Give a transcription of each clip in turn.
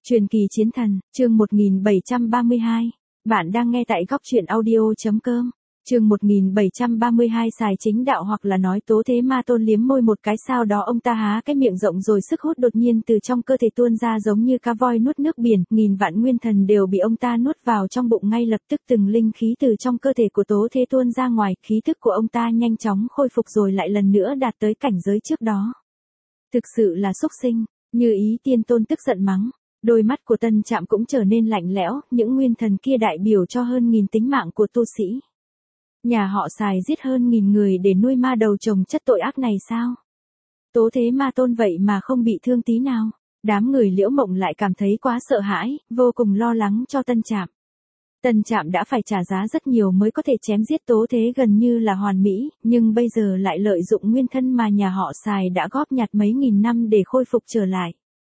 Truyền kỳ chiến thần, chương 1732. Bạn đang nghe tại góc truyện audio.com. Chương 1732 xài chính đạo hoặc là nói Tố Thế Ma Tôn liếm môi một cái, sau đó ông ta há cái miệng rộng rồi sức hút đột nhiên từ trong cơ thể tuôn ra giống như cá voi nuốt nước biển, nghìn vạn nguyên thần đều bị ông ta nuốt vào trong bụng, ngay lập tức từng linh khí từ trong cơ thể của Tố Thế tuôn ra ngoài, khí thức của ông ta nhanh chóng khôi phục rồi lại lần nữa đạt tới cảnh giới trước đó. Thực sự là xúc sinh, Như Ý Tiên Tôn tức giận mắng. Đôi mắt của Tân Trạm cũng trở nên lạnh lẽo, những nguyên thần kia đại biểu cho hơn 1000 tính mạng của tu sĩ. Nhà họ xài giết hơn 1000 người để nuôi ma đầu chồng chất tội ác này sao? Tố Thế Ma Tôn vậy mà không bị thương tí nào. Đám người Liễu Mộng lại cảm thấy quá sợ hãi, vô cùng lo lắng cho Tân Trạm. Tân Trạm đã phải trả giá rất nhiều mới có thể chém giết Tố Thế gần như là hoàn mỹ, nhưng bây giờ lại lợi dụng nguyên thân mà nhà họ xài đã góp nhặt mấy nghìn năm để khôi phục trở lại.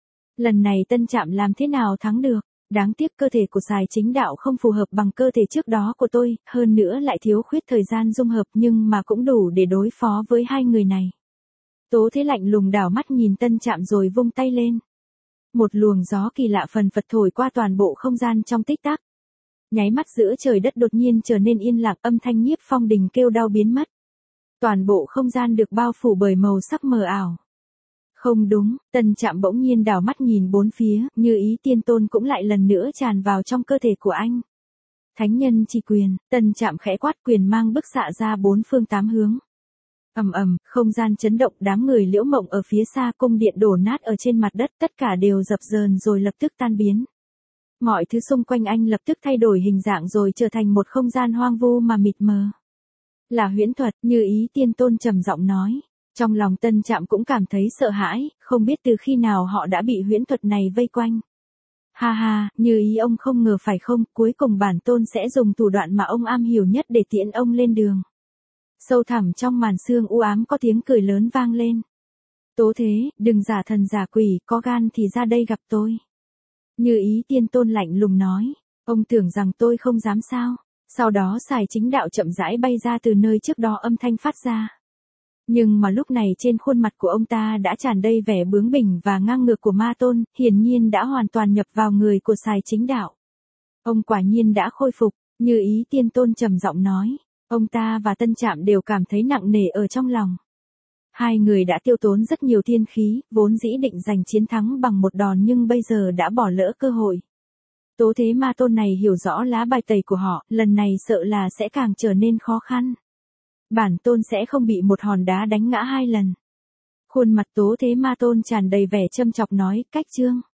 Lần này Tân Trạm làm thế nào thắng được? Đáng tiếc cơ thể của xài chính đạo không phù hợp bằng cơ thể trước đó của tôi, hơn nữa lại thiếu khuyết thời gian dung hợp, nhưng mà cũng đủ để đối phó với hai người này. Tố Thế lạnh lùng đảo mắt nhìn Tân Trạm rồi vung tay lên. Một luồng gió kỳ lạ phần phật thổi qua toàn bộ không gian trong tích tắc. Nháy mắt giữa trời đất đột nhiên trở nên yên lặng, âm thanh Nhiếp Phong Đình kêu đau biến mất. Toàn bộ không gian được bao phủ bởi màu sắc mờ ảo. Không đúng, Tân Trạm bỗng nhiên đảo mắt nhìn bốn phía, Như Ý Tiên Tôn cũng lại lần nữa tràn vào trong cơ thể của anh. Thánh nhân chi quyền, Tân Trạm khẽ quát, quyền mang bức xạ ra bốn phương tám hướng. Ầm ầm, không gian chấn động, đám người Liễu Mộng ở phía xa, cung điện đổ nát ở trên mặt đất, tất cả đều dập dờn rồi lập tức tan biến. Mọi thứ xung quanh anh lập tức thay đổi hình dạng rồi trở thành một không gian hoang vu mà mịt mờ. Là huyễn thuật, Như Ý Tiên Tôn trầm giọng nói. Trong lòng Tân Trạm cũng cảm thấy sợ hãi, không biết từ khi nào họ đã bị huyễn thuật này vây quanh. Ha ha, Như Ý ông không ngờ phải không, cuối cùng bản tôn sẽ dùng thủ đoạn mà ông am hiểu nhất để tiễn ông lên đường. Sâu thẳm trong màn sương u ám có tiếng cười lớn vang lên. Tố Thế, đừng giả thần giả quỷ, có gan thì ra đây gặp tôi. Như Ý Tiên Tôn lạnh lùng nói, ông tưởng rằng tôi không dám sao? Sau đó xài chính đạo chậm rãi bay ra từ nơi trước đó âm thanh phát ra. Nhưng mà lúc này trên khuôn mặt của ông ta đã tràn đầy vẻ bướng bỉnh và ngang ngược của ma tôn, hiển nhiên đã hoàn toàn nhập vào người của xài chính đạo. Ông quả nhiên đã khôi phục, Như Ý Tiên Tôn trầm giọng nói. Ông ta và Tân Trạm đều cảm thấy nặng nề ở trong lòng. Hai người đã tiêu tốn rất nhiều thiên khí, vốn dĩ định giành chiến thắng bằng một đòn nhưng bây giờ đã bỏ lỡ cơ hội. Tố Thế Ma Tôn này hiểu rõ lá bài tẩy của họ, lần này sợ là sẽ càng trở nên khó khăn. Bản tôn sẽ không bị một hòn đá đánh ngã 2 lần. Khuôn mặt Tố Thế Ma Tôn tràn đầy vẻ châm chọc nói, cách chương.